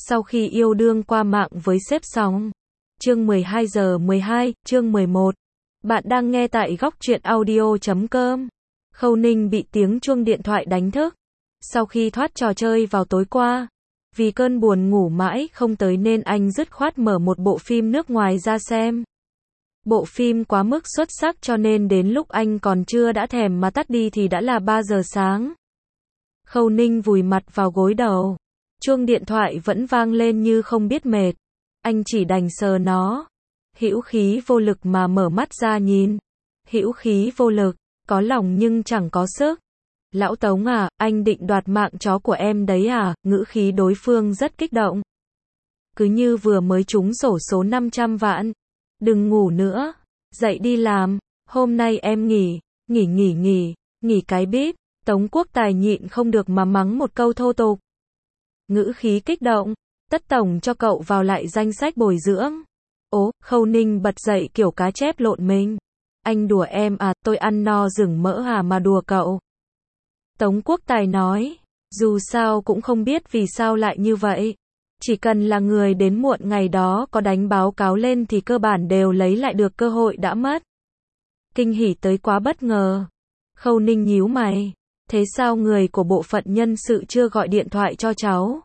Sau khi yêu đương qua mạng với sếp xong. Chương 12 giờ 12, chương 11. Bạn đang nghe tại góc truyện audio.com. Khâu Ninh bị tiếng chuông điện thoại đánh thức. Sau khi thoát trò chơi vào tối qua, vì cơn buồn ngủ mãi không tới nên anh dứt khoát mở một bộ phim nước ngoài ra xem. Bộ phim quá mức xuất sắc cho nên đến lúc anh còn chưa đã thèm mà tắt đi thì đã là 3 giờ sáng. Khâu Ninh vùi mặt vào gối đầu. Chuông điện thoại vẫn vang lên như không biết mệt. Anh chỉ đành sờ nó. Hữu khí vô lực mà mở mắt ra nhìn. Hữu khí vô lực, có lòng nhưng chẳng có sức. Lão Tống à, anh định đoạt mạng chó của em đấy à? Ngữ khí đối phương rất kích động. Cứ như vừa mới trúng xổ số 500 vạn. Đừng ngủ nữa. Dậy đi làm. Hôm nay em nghỉ. Nghỉ cái bíp. Tống Quốc Tài nhịn không được mà mắng một câu thô tục. Ngữ khí kích động. Tất tổng cho cậu vào lại danh sách bồi dưỡng. Ố, Khâu Ninh bật dậy kiểu cá chép lộn mình. Anh đùa em à, tôi ăn no rừng mỡ à mà đùa cậu. Tống Quốc Tài nói, dù sao cũng không biết vì sao lại như vậy. Chỉ cần là người đến muộn ngày đó có đánh báo cáo lên thì cơ bản đều lấy lại được cơ hội đã mất. Kinh hỉ tới quá bất ngờ. Khâu Ninh nhíu mày. Thế sao người của bộ phận nhân sự chưa gọi điện thoại cho cháu?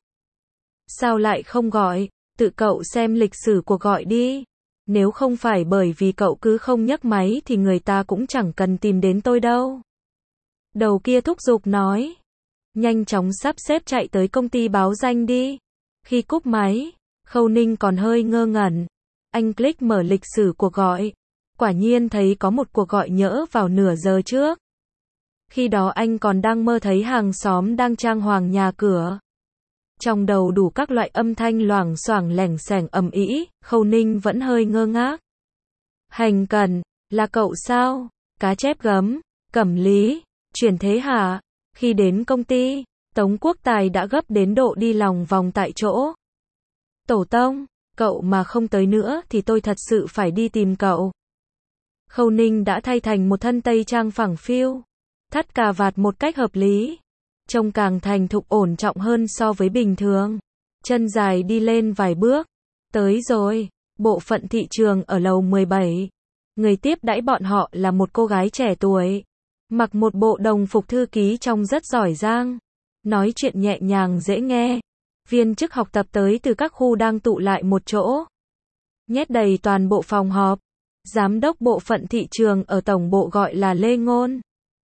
Sao lại không gọi? Tự cậu xem lịch sử cuộc gọi đi. Nếu không phải bởi vì cậu cứ không nhấc máy thì người ta cũng chẳng cần tìm đến tôi đâu. Đầu kia thúc giục nói. Nhanh chóng sắp xếp chạy tới công ty báo danh đi. Khi cúp máy, Khâu Ninh còn hơi ngơ ngẩn. Anh click mở lịch sử cuộc gọi. Quả nhiên thấy có một cuộc gọi nhỡ vào nửa giờ trước. Khi đó anh còn đang mơ thấy hàng xóm đang trang hoàng nhà cửa. Trong đầu đủ các loại âm thanh loảng xoảng lẻng xẻng ầm ĩ, Khâu Ninh vẫn hơi ngơ ngác. Hành Cần, là cậu sao? Cá chép gấm, Cẩm Lý, chuyển thế hả? Khi đến công ty, Tống Quốc Tài đã gấp đến độ đi lòng vòng tại chỗ. Tổ tông, cậu mà không tới nữa thì tôi thật sự phải đi tìm cậu. Khâu Ninh đã thay thành một thân tây trang phẳng phiu, thắt cà vạt một cách hợp lý. Trông càng thành thục ổn trọng hơn so với bình thường. Chân dài đi lên vài bước. Tới rồi, bộ phận thị trường ở lầu 17. Người tiếp đãi bọn họ là một cô gái trẻ tuổi. Mặc một bộ đồng phục thư ký trông rất giỏi giang. Nói chuyện nhẹ nhàng dễ nghe. Viên chức học tập tới từ các khu đang tụ lại một chỗ. Nhét đầy toàn bộ phòng họp. Giám đốc bộ phận thị trường ở tổng bộ gọi là Lê Ngôn.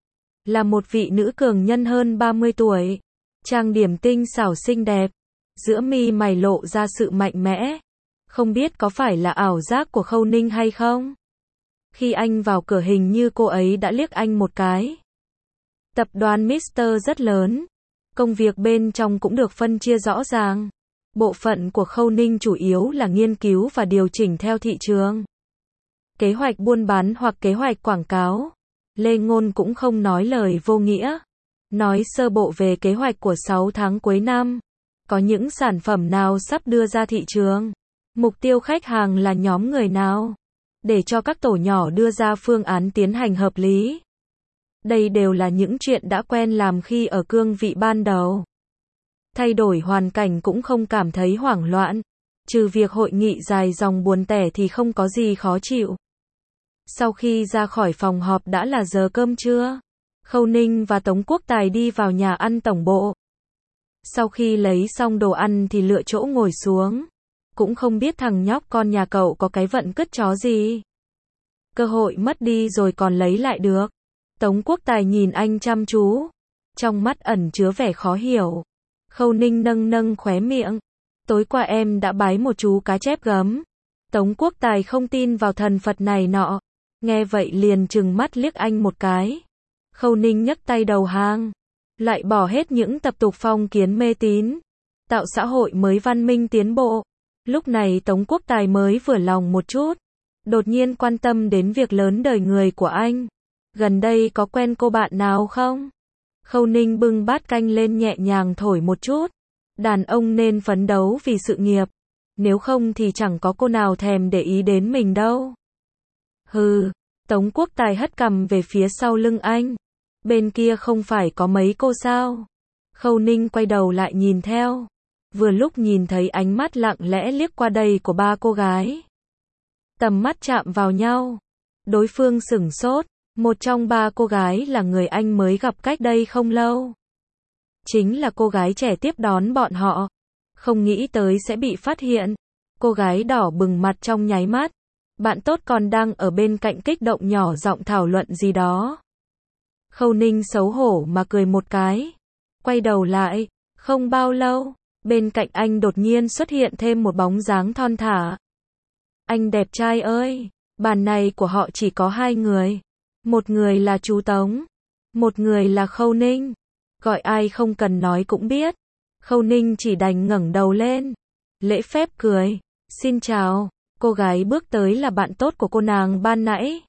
Là một vị nữ cường nhân hơn 30 tuổi. Trang điểm tinh xảo xinh đẹp. Giữa mi mày lộ ra sự mạnh mẽ. Không biết có phải là ảo giác của Khâu Ninh hay không? Khi anh vào cửa hình như cô ấy đã liếc anh một cái. Tập đoàn Mister rất lớn. Công việc bên trong cũng được phân chia rõ ràng. Bộ phận của Khâu Ninh chủ yếu là nghiên cứu và điều chỉnh theo thị trường. Kế hoạch buôn bán hoặc kế hoạch quảng cáo. Lê Ngôn cũng không nói lời vô nghĩa. Nói sơ bộ về kế hoạch của 6 tháng cuối năm. Có những sản phẩm nào sắp đưa ra thị trường? Mục tiêu khách hàng là nhóm người nào? Để cho các tổ nhỏ đưa ra phương án tiến hành hợp lý. Đây đều là những chuyện đã quen làm khi ở cương vị ban đầu. Thay đổi hoàn cảnh cũng không cảm thấy hoảng loạn. Trừ việc hội nghị dài dòng buồn tẻ thì không có gì khó chịu. Sau khi ra khỏi phòng họp đã là giờ cơm trưa. Khâu Ninh và Tống Quốc Tài đi vào nhà ăn tổng bộ. Sau khi lấy xong đồ ăn thì lựa chỗ ngồi xuống. Cũng không biết thằng nhóc con nhà cậu có cái vận cứt chó gì. Cơ hội mất đi rồi còn lấy lại được. Tống Quốc Tài nhìn anh chăm chú. Trong mắt ẩn chứa vẻ khó hiểu. Khâu Ninh nâng khóe miệng. Tối qua em đã bái một chú cá chép gấm. Tống Quốc Tài không tin vào thần Phật này nọ. Nghe vậy liền trừng mắt liếc anh một cái. Khâu Ninh nhấc tay đầu hàng. Lại bỏ hết những tập tục phong kiến mê tín. Tạo xã hội mới văn minh tiến bộ. Lúc này Tống Quốc Tài mới vừa lòng một chút. Đột nhiên quan tâm đến việc lớn đời người của anh. Gần đây có quen cô bạn nào không? Khâu Ninh bưng bát canh lên nhẹ nhàng thổi một chút. Đàn ông nên phấn đấu vì sự nghiệp. Nếu không thì chẳng có cô nào thèm để ý đến mình đâu. Hừ, Tống Quốc Tài hất cằm về phía sau lưng anh. Bên kia không phải có mấy cô sao? Khâu Ninh quay đầu lại nhìn theo. vừa lúc nhìn thấy ánh mắt lặng lẽ liếc qua đây của ba cô gái. Tầm mắt chạm vào nhau. Đối phương sửng sốt, một trong ba cô gái là người anh mới gặp cách đây không lâu. Chính là cô gái trẻ tiếp đón bọn họ. Không nghĩ tới sẽ bị phát hiện. Cô gái đỏ bừng mặt trong nháy mắt. Bạn tốt còn đang ở bên cạnh kích động nhỏ giọng thảo luận gì đó. Khâu Ninh xấu hổ mà cười một cái. Quay đầu lại, không bao lâu, bên cạnh anh đột nhiên xuất hiện thêm một bóng dáng thon thả. Anh đẹp trai ơi, bàn này của họ chỉ có hai người. Một người là chú Tống, một người là Khâu Ninh. Gọi ai không cần nói cũng biết. Khâu Ninh chỉ đành ngẩng đầu lên. Lễ phép cười. Xin chào. Cô gái bước tới là bạn tốt của cô nàng ban nãy.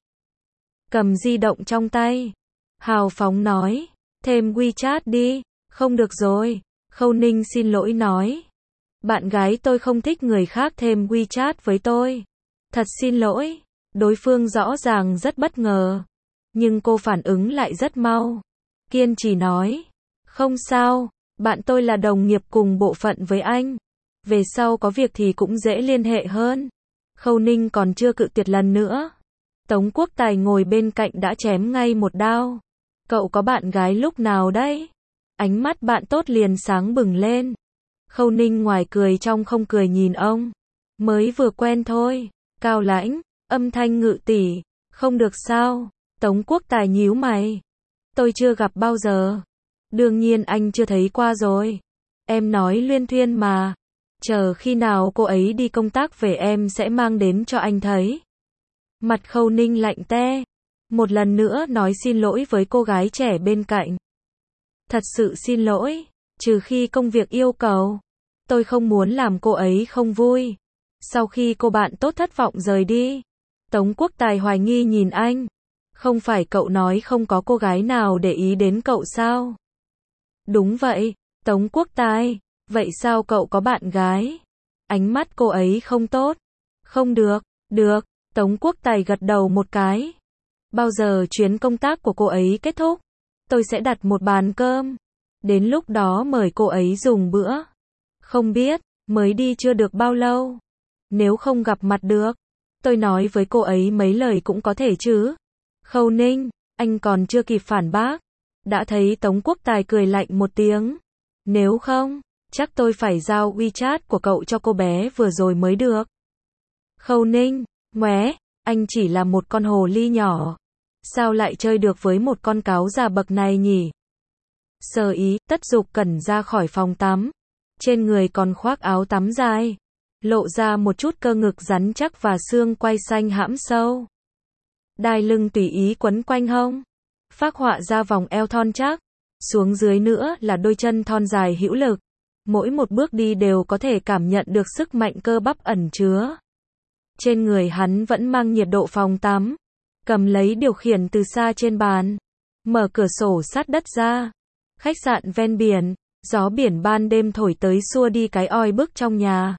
Cầm di động trong tay. Hào phóng nói. Thêm WeChat đi. Không được rồi. Khâu Ninh xin lỗi nói. Bạn gái tôi không thích người khác thêm WeChat với tôi. Thật xin lỗi. Đối phương rõ ràng rất bất ngờ. Nhưng cô phản ứng lại rất mau. Kiên trì nói. Không sao. Bạn tôi là đồng nghiệp cùng bộ phận với anh. Về sau có việc thì cũng dễ liên hệ hơn. Khâu Ninh còn chưa cự tuyệt lần nữa. Tống Quốc Tài ngồi bên cạnh đã chém ngay một đao. Cậu có bạn gái lúc nào đấy? Ánh mắt bạn tốt liền sáng bừng lên. Khâu Ninh ngoài cười trong không cười nhìn ông. Mới vừa quen thôi. Cao lãnh, âm thanh ngự tỉ. Không được sao? Tống Quốc Tài nhíu mày. Tôi chưa gặp bao giờ. Đương nhiên anh chưa thấy qua rồi. Em nói luyên thuyên mà. Chờ khi nào cô ấy đi công tác về em sẽ mang đến cho anh thấy. Mặt Khâu Ninh lạnh te. Một lần nữa nói xin lỗi với cô gái trẻ bên cạnh. Thật sự xin lỗi. Trừ khi công việc yêu cầu. Tôi không muốn làm cô ấy không vui. Sau khi cô bạn tốt thất vọng rời đi. Tống Quốc Tài hoài nghi nhìn anh. Không phải cậu nói không có cô gái nào để ý đến cậu sao? Đúng vậy, Tống Quốc Tài. Vậy sao cậu có bạn gái? Ánh mắt cô ấy không tốt. Không được, được. Tống Quốc Tài gật đầu một cái. Bao giờ chuyến công tác của cô ấy kết thúc? Tôi sẽ đặt một bàn cơm. Đến lúc đó mời cô ấy dùng bữa. Không biết, mới đi chưa được bao lâu. Nếu không gặp mặt được, tôi nói với cô ấy mấy lời cũng có thể chứ. Khâu Ninh, anh còn chưa kịp phản bác. Đã thấy Tống Quốc Tài cười lạnh một tiếng. Nếu không, chắc tôi phải giao WeChat của cậu cho cô bé vừa rồi mới được. Khâu Ninh, ngoé, anh chỉ là một con hồ ly nhỏ. Sao lại chơi được với một con cáo già bậc này nhỉ? Sơ ý, Tất Dục Cẩn ra khỏi phòng tắm. Trên người còn khoác áo tắm dài. Lộ ra một chút cơ ngực rắn chắc và xương quai xanh hãm sâu. Đai lưng tùy ý quấn quanh hông. Phác họa ra vòng eo thon chắc. Xuống dưới nữa là đôi chân thon dài hữu lực. Mỗi một bước đi đều có thể cảm nhận được sức mạnh cơ bắp ẩn chứa. Trên người hắn vẫn mang nhiệt độ phòng tắm. Cầm lấy điều khiển từ xa trên bàn. Mở cửa sổ sát đất ra. Khách sạn ven biển. Gió biển ban đêm thổi tới xua đi cái oi bức trong nhà.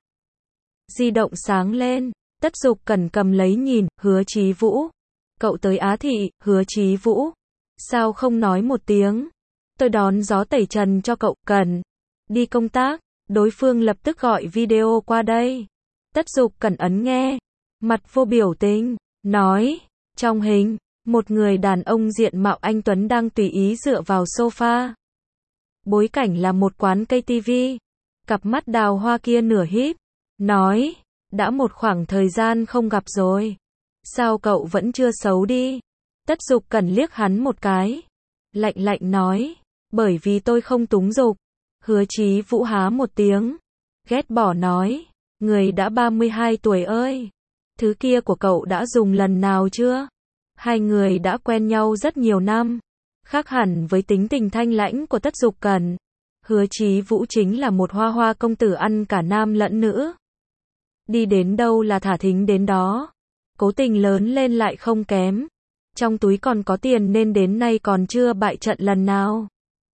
Di động sáng lên. Tất Dục Cẩn cầm lấy nhìn. Hứa Chí Vũ. Cậu tới Á Thị. Hứa Chí Vũ. Sao không nói một tiếng? Tôi đón gió tẩy trần cho cậu. Cần đi công tác. Đối phương lập tức gọi video qua đây. Tất Dục Cẩn ấn nghe. Mặt vô biểu tình. Nói. Trong hình, một người đàn ông diện mạo anh tuấn đang tùy ý dựa vào sofa. Bối cảnh là một quán cây tivi. Cặp mắt đào hoa kia nửa híp. Nói. Đã một khoảng thời gian không gặp rồi. Sao cậu vẫn chưa xấu đi? Tất Dục Cẩn liếc hắn một cái. Lạnh lạnh nói. Bởi vì tôi không túng dục. Hứa Chí Vũ há một tiếng. Ghét bỏ nói. Người đã 32 tuổi ơi. Thứ kia của cậu đã dùng lần nào chưa? Hai người đã quen nhau rất nhiều năm. Khác hẳn với tính tình thanh lãnh của Tất Dục Cẩn. Hứa Chí Vũ chính là một hoa hoa công tử ăn cả nam lẫn nữ. Đi đến đâu là thả thính đến đó. Cố tình lớn lên lại không kém. Trong túi còn có tiền nên đến nay còn chưa bại trận lần nào.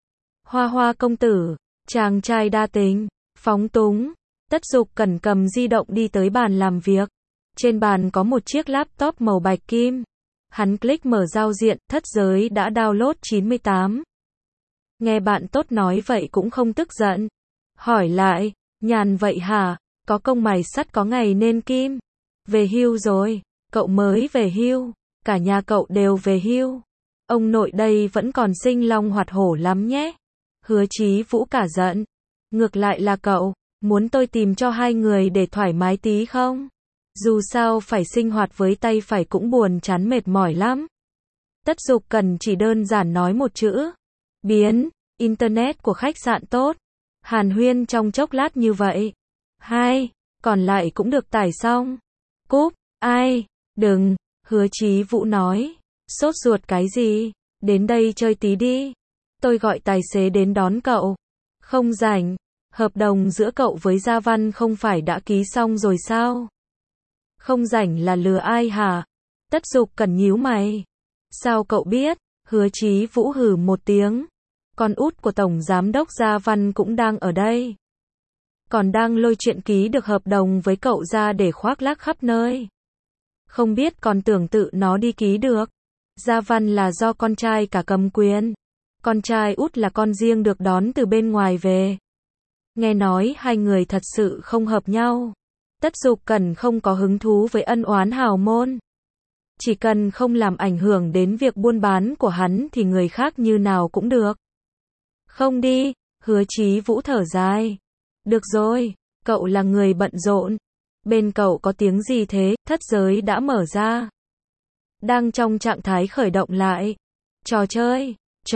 Hoa hoa công tử, chàng trai đa tình, phóng túng. Tất Dục Cẩn cầm di động đi tới bàn làm việc. Trên bàn có một chiếc laptop màu bạch kim. Hắn click mở giao diện, thất giới đã download 98. Nghe bạn tốt nói vậy cũng không tức giận. Hỏi lại, Nhàn vậy hả? Có công mài sắt có ngày nên kim. Về hưu rồi, cậu mới về hưu, cả nhà cậu đều về hưu. Ông nội đây vẫn còn sinh long hoạt hổ lắm nhé. Hứa Chí Vũ cả giận. Ngược lại là cậu, muốn tôi tìm cho hai người để thoải mái tí không? Dù sao phải sinh hoạt với tay phải cũng buồn chán mệt mỏi lắm. Tất Dục Cần chỉ đơn giản nói một chữ. Biến, internet của khách sạn tốt. Hàn huyên trong chốc lát như vậy. Hai, còn lại cũng được tải xong. Cúp, ai, đừng, Hứa Chí Vũ nói. Sốt ruột cái gì, đến đây chơi tí đi. Tôi gọi tài xế đến đón cậu. Không rảnh, hợp đồng giữa cậu với Gia Văn không phải đã ký xong rồi sao? Không rảnh là lừa ai hả? Tất Dục Cần nhíu mày. Sao cậu biết? Hứa Chí Vũ hừ một tiếng. Con út của Tổng Giám đốc Gia Văn cũng đang ở đây. Còn đang lôi chuyện ký được hợp đồng với cậu ra để khoác lác khắp nơi. Không biết còn tưởng tự nó đi ký được. Gia Văn là do con trai cả cầm quyền. Con trai út là con riêng được đón từ bên ngoài về. Nghe nói hai người thật sự không hợp nhau. Tất Dục Cần không có hứng thú với ân oán hào môn. Chỉ cần không làm ảnh hưởng đến việc buôn bán của hắn thì người khác như nào cũng được. Không đi, Hứa Chí Vũ thở dài. Được rồi, cậu là người bận rộn. Bên cậu có tiếng gì thế? Thất giới đã mở ra. Đang trong trạng thái khởi động lại. Trò chơi,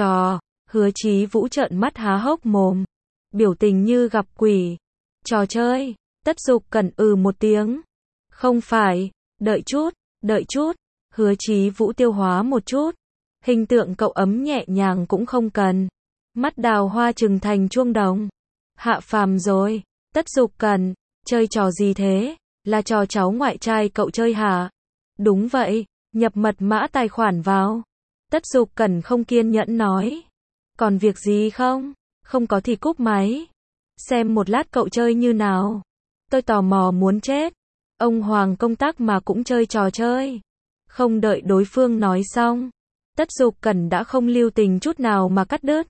Hứa Chí Vũ trợn mắt há hốc mồm. Biểu tình như gặp quỷ. Trò chơi, Tất Dục Cần một tiếng. Không phải, đợi chút. Hứa Chí Vũ tiêu hóa một chút. Hình tượng cậu ấm nhẹ nhàng cũng không cần. Mắt đào hoa trừng thành chuông đồng. Hạ phàm rồi. Tất Dục Cần, chơi trò gì thế? Là trò cháu ngoại trai cậu chơi hả? Đúng vậy, nhập mật mã tài khoản vào. Tất Dục Cần không kiên nhẫn nói. Còn việc gì không? Không có thì cúp máy. Xem một lát cậu chơi như nào. Tôi tò mò muốn chết. Ông Hoàng công tác mà cũng chơi trò chơi. Không đợi đối phương nói xong. Tất Dục Cần đã không lưu tình chút nào mà cắt đứt.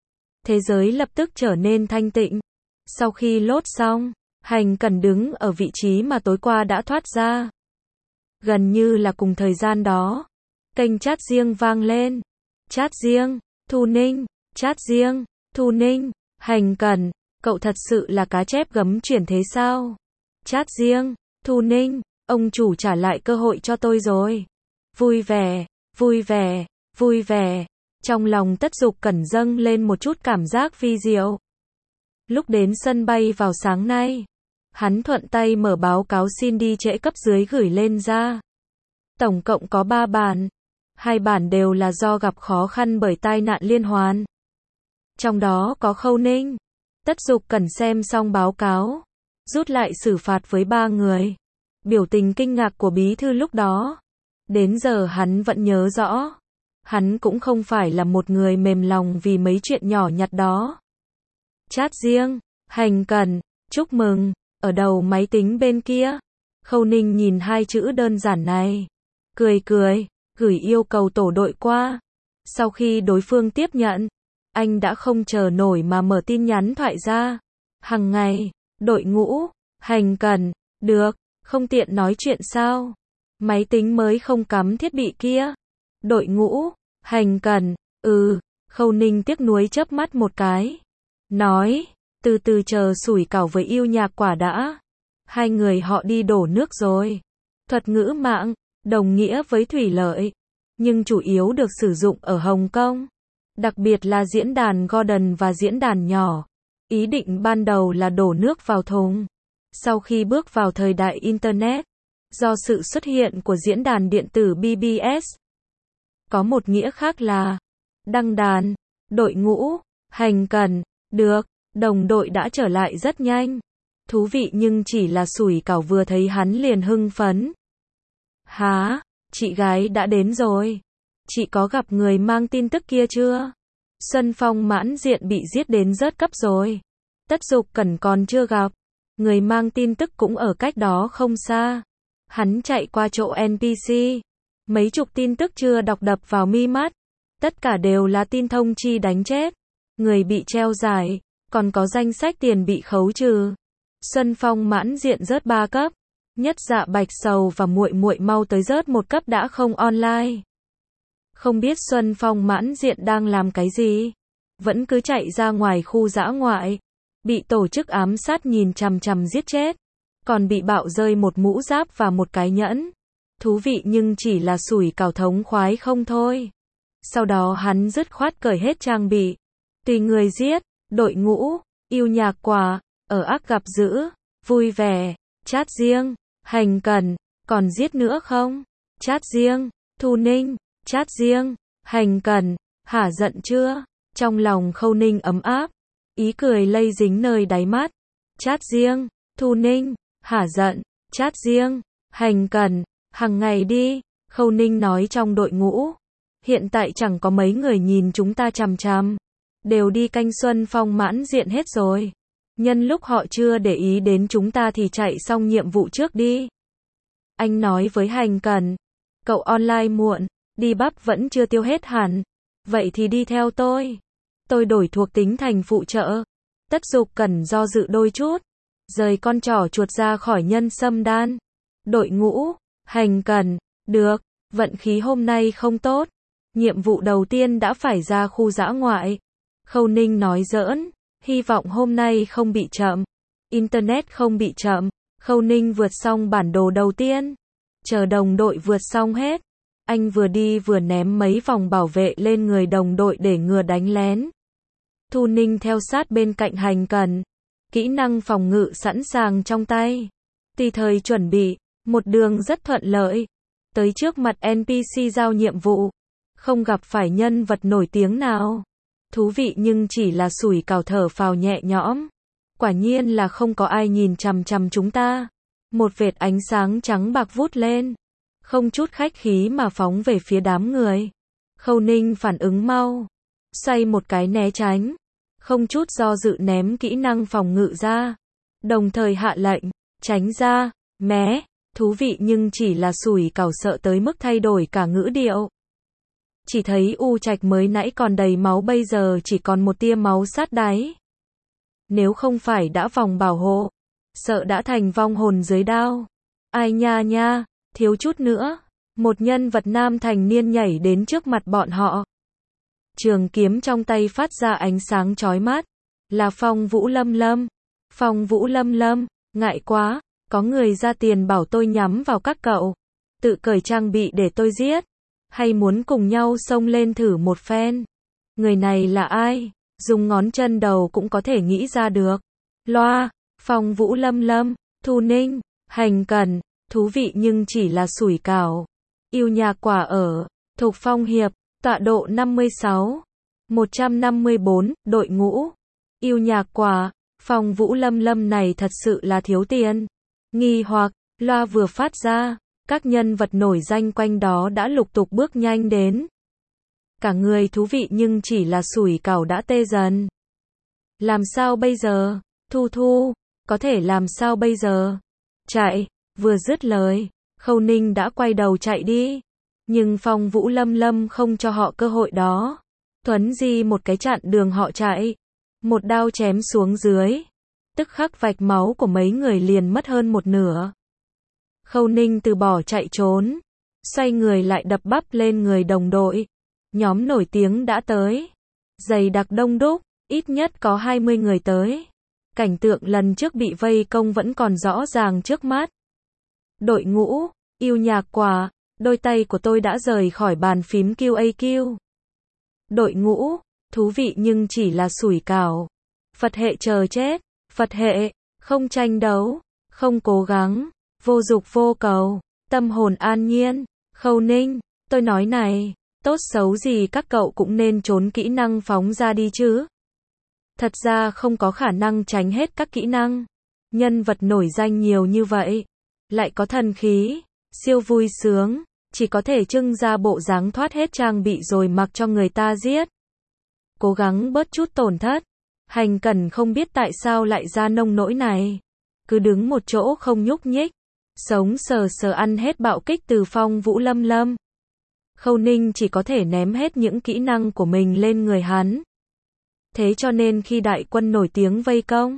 Thế giới lập tức trở nên thanh tịnh. Sau khi lốt xong, Hành Cần đứng ở vị trí mà tối qua đã thoát ra. Gần như là cùng thời gian đó, kênh chat riêng vang lên. Chat riêng, Thu Ninh, chat riêng, Thu Ninh, Hành Cần, cậu thật sự là cá chép gấm chuyển thế sao? Chat riêng, Thu Ninh, ông chủ trả lại cơ hội cho tôi rồi. Vui vẻ, vui vẻ, vui vẻ. Trong lòng Tất Dục Cần dâng lên một chút cảm giác vi diệu. Lúc đến sân bay vào sáng nay, hắn thuận tay mở báo cáo xin đi trễ cấp dưới gửi lên ra. Tổng cộng có 3 bản. 2 bản đều là do gặp khó khăn bởi tai nạn liên hoàn. Trong đó có Khâu Ninh. Tất Dục Cần xem xong báo cáo, rút lại xử phạt với 3 người. Biểu tình kinh ngạc của bí thư lúc đó. Đến giờ hắn vẫn nhớ rõ. Hắn cũng không phải là một người mềm lòng vì mấy chuyện nhỏ nhặt đó. Chat riêng, Hành Cần, chúc mừng, ở đầu máy tính bên kia. Khâu Ninh nhìn 2 chữ đơn giản này. Cười, gửi yêu cầu tổ đội qua. Sau khi đối phương tiếp nhận, anh đã không chờ nổi mà mở tin nhắn thoại ra. Hằng ngày, đội ngũ, Hành Cần, được, không tiện nói chuyện sao? Máy tính mới không cắm thiết bị kia. Đội ngũ, Hành Cần, Khâu Ninh tiếc nuối chớp mắt một cái. Nói, từ từ chờ sủi cảo với yêu nhạc quả đã. 2 người họ đi đổ nước rồi. Thuật ngữ mạng, đồng nghĩa với thủy lợi, nhưng chủ yếu được sử dụng ở Hồng Kông. Đặc biệt là diễn đàn Gordon và diễn đàn nhỏ. Ý định ban đầu là đổ nước vào thùng. Sau khi bước vào thời đại Internet, do sự xuất hiện của diễn đàn điện tử BBS, có một nghĩa khác là đăng đàn, đội ngũ, Hành Cần, được, đồng đội đã trở lại rất nhanh. Thú vị nhưng chỉ là sủi cảo vừa thấy hắn liền hưng phấn. Hả, chị gái đã đến rồi. Chị có gặp người mang tin tức kia chưa? Xuân Phong mãn diện bị giết đến rớt cấp rồi. Tất Dục Cần còn chưa gặp. Người mang tin tức cũng ở cách đó không xa. Hắn chạy qua chỗ NPC. Mấy chục tin tức chưa đọc đập vào mi mắt. Tất cả đều là tin thông chi đánh chết. Người bị treo giải. Còn có danh sách tiền bị khấu trừ. Xuân Phong mãn diện rớt 3 cấp. Nhất Dạ Bạch Sầu và muội muội mau tới rớt 1 cấp đã không online. Không biết Xuân Phong mãn diện đang làm cái gì, vẫn cứ chạy ra ngoài khu dã ngoại, bị tổ chức ám sát nhìn chằm chằm giết chết, còn bị bạo rơi một mũ giáp và một cái nhẫn. Thú vị nhưng chỉ là sủi cảo thống khoái không thôi. Sau đó hắn dứt khoát cởi hết trang bị, tùy người giết. Đội ngũ yêu nhạc quả ở ác gặp dữ, vui vẻ, chat riêng, hành cần, còn giết nữa không? Chat riêng, Thu Ninh, chat riêng, hành cần, hả giận chưa? Trong lòng Khâu Ninh ấm áp, ý cười lây dính nơi đáy mắt. Chat riêng, Thu Ninh, hả giận, chat riêng, hành cần, hàng ngày đi. Khâu Ninh nói trong đội ngũ, hiện tại chẳng có mấy người nhìn chúng ta chằm chằm, đều đi canh Xuân Phong mãn diện hết rồi. Nhân lúc họ chưa để ý đến chúng ta thì chạy xong nhiệm vụ trước đi. Anh nói với hành cần, cậu online muộn, đi bắp vẫn chưa tiêu hết hẳn. Vậy thì đi theo tôi. Tôi đổi thuộc tính thành phụ trợ. Tất Dục cần do dự đôi chút, rời con trỏ chuột ra khỏi nhân sâm đan. Đội ngũ, hành cần, được, vận khí hôm nay không tốt. Nhiệm vụ đầu tiên đã phải ra khu dã ngoại. Khâu Ninh nói giỡn, hy vọng hôm nay không bị chậm. Internet không bị chậm. Khâu Ninh vượt xong bản đồ đầu tiên, chờ đồng đội vượt xong hết. Anh vừa đi vừa ném mấy vòng bảo vệ lên người đồng đội để ngừa đánh lén. Thu Ninh theo sát bên cạnh hành cần, kỹ năng phòng ngự sẵn sàng trong tay. Tùy thời chuẩn bị, một đường rất thuận lợi. Tới trước mặt NPC giao nhiệm vụ, không gặp phải nhân vật nổi tiếng nào. Thú vị nhưng chỉ là sủi cảo thở phào nhẹ nhõm. Quả nhiên là không có ai nhìn chằm chằm chúng ta. Một vệt ánh sáng trắng bạc vút lên, không chút khách khí mà phóng về phía đám người. Khâu Ninh phản ứng mau, xoay một cái né tránh, không chút do dự ném kỹ năng phòng ngự ra, đồng thời hạ lệnh, tránh ra, mé. Thú vị nhưng chỉ là sủi cảo sợ tới mức thay đổi cả ngữ điệu. Chỉ thấy U Trạch mới nãy còn đầy máu bây giờ chỉ còn một tia máu sát đáy. Nếu không phải đã vòng bảo hộ, sợ đã thành vong hồn dưới đao. Ai nha nha, thiếu chút nữa. Một nhân vật nam thành niên nhảy đến trước mặt bọn họ. Trường kiếm trong tay phát ra ánh sáng chói mắt. Là Phong Vũ Lâm Lâm. Phong Vũ Lâm Lâm, ngại quá, có người ra tiền bảo tôi nhắm vào các cậu. Tự cởi trang bị để tôi giết. Hay muốn cùng nhau xông lên thử một phen. Người này là ai? Dùng ngón chân đầu cũng có thể nghĩ ra được. Loa, Phong Vũ Lâm Lâm, Thu Ninh, hành cần, thú vị nhưng chỉ là sủi cảo. Yêu nhạc quả ở, Thục Phong Hiệp, tọa độ 56, 154, đội ngũ. Yêu nhạc quả, Phong Vũ Lâm Lâm này thật sự là thiếu tiền. Nghi hoặc, loa vừa phát ra, các nhân vật nổi danh quanh đó đã lục tục bước nhanh đến. Cả người thú vị nhưng chỉ là sủi cảo đã tê dần. Làm sao bây giờ? Thu Thu, có thể làm sao bây giờ? Chạy, vừa dứt lời, Khâu Ninh đã quay đầu chạy đi. Nhưng Phong Vũ Lâm Lâm không cho họ cơ hội đó. Thuấn di một cái chặn đường họ chạy. Một đao chém xuống dưới. Tức khắc vạch máu của mấy người liền mất hơn một nửa. Khâu Ninh từ bỏ chạy trốn. Xoay người lại đập bắp lên người đồng đội. Nhóm nổi tiếng đã tới. Dày đặc đông đúc, ít nhất có 20 người tới. Cảnh tượng lần trước bị vây công vẫn còn rõ ràng trước mắt. Đội ngũ, yêu nhạc quả, đôi tay của tôi đã rời khỏi bàn phím QAQ. Đội ngũ, thú vị nhưng chỉ là sủi cảo. Phật hệ chờ chết, Phật hệ, không tranh đấu, không cố gắng, vô dục vô cầu, tâm hồn an nhiên. Khâu Ninh, tôi nói này, tốt xấu gì các cậu cũng nên trốn kỹ năng phóng ra đi chứ. Thật ra không có khả năng tránh hết các kỹ năng. Nhân vật nổi danh nhiều như vậy, lại có thần khí, siêu vui sướng, chỉ có thể trưng ra bộ dáng thoát hết trang bị rồi mặc cho người ta giết. Cố gắng bớt chút tổn thất. Hành cần không biết tại sao lại ra nông nỗi này. Cứ đứng một chỗ không nhúc nhích. Sống sờ sờ ăn hết bạo kích từ Phong Vũ Lâm Lâm. Khâu Ninh chỉ có thể ném hết những kỹ năng của mình lên người hắn. Thế cho nên khi đại quân nổi tiếng vây công,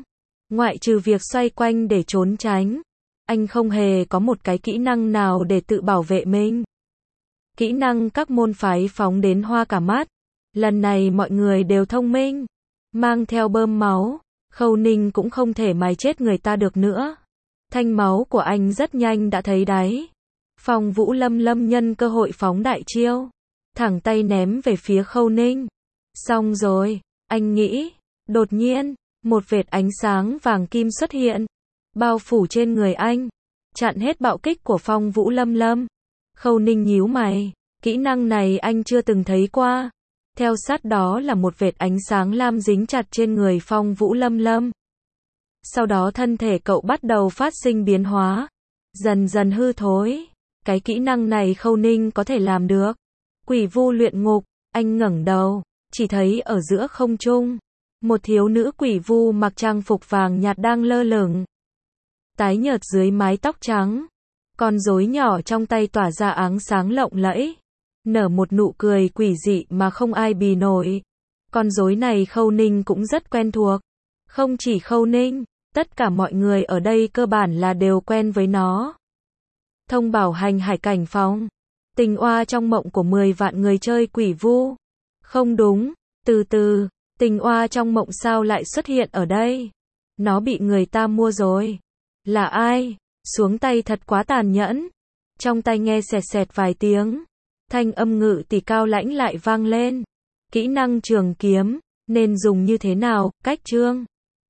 Ngoại trừ việc xoay quanh để trốn tránh, anh không hề có một cái kỹ năng nào để tự bảo vệ mình. Kỹ năng các môn phái phóng đến hoa cả mắt. Lần này mọi người đều thông minh, mang theo bơm máu, Khâu Ninh cũng không thể mài chết người ta được nữa. Thanh máu của anh rất nhanh đã thấy đáy. Phong Vũ Lâm nhân cơ hội phóng đại chiêu, thẳng tay ném về phía Khâu Ninh. Xong rồi, anh nghĩ. Đột nhiên, một vệt ánh sáng vàng kim xuất hiện, bao phủ trên người anh, chặn hết bạo kích của Phong Vũ Lâm. Khâu Ninh nhíu mày, kỹ năng này anh chưa từng thấy qua. Theo sát đó là một vệt ánh sáng lam dính chặt trên người Phong Vũ Lâm. Sau đó thân thể cậu bắt đầu phát sinh biến hóa, dần dần hư thối. Cái kỹ năng này Khâu Ninh có thể làm được. Quỷ vu luyện ngục, anh ngẩng đầu, chỉ thấy ở giữa không trung, một thiếu nữ quỷ vu mặc trang phục vàng nhạt đang lơ lửng. Tái nhợt dưới mái tóc trắng, con rối nhỏ trong tay tỏa ra ánh sáng lộng lẫy, nở một nụ cười quỷ dị mà không ai bì nổi. Con rối này Khâu Ninh cũng rất quen thuộc. Không chỉ Khâu Ninh, tất cả mọi người ở đây cơ bản là đều quen với nó. Thông bảo hành hải cảnh phòng. Tình oa trong mộng của 10 vạn người chơi quỷ vu. Không đúng, từ, tình oa trong mộng sao lại xuất hiện ở đây? Nó bị người ta mua rồi. Là ai? Xuống tay thật quá tàn nhẫn. Trong tay nghe xẹt xẹt vài tiếng. Thanh âm ngự tỷ cao lãnh lại vang lên. Kỹ năng trường kiếm, nên dùng như thế nào? Cách chương.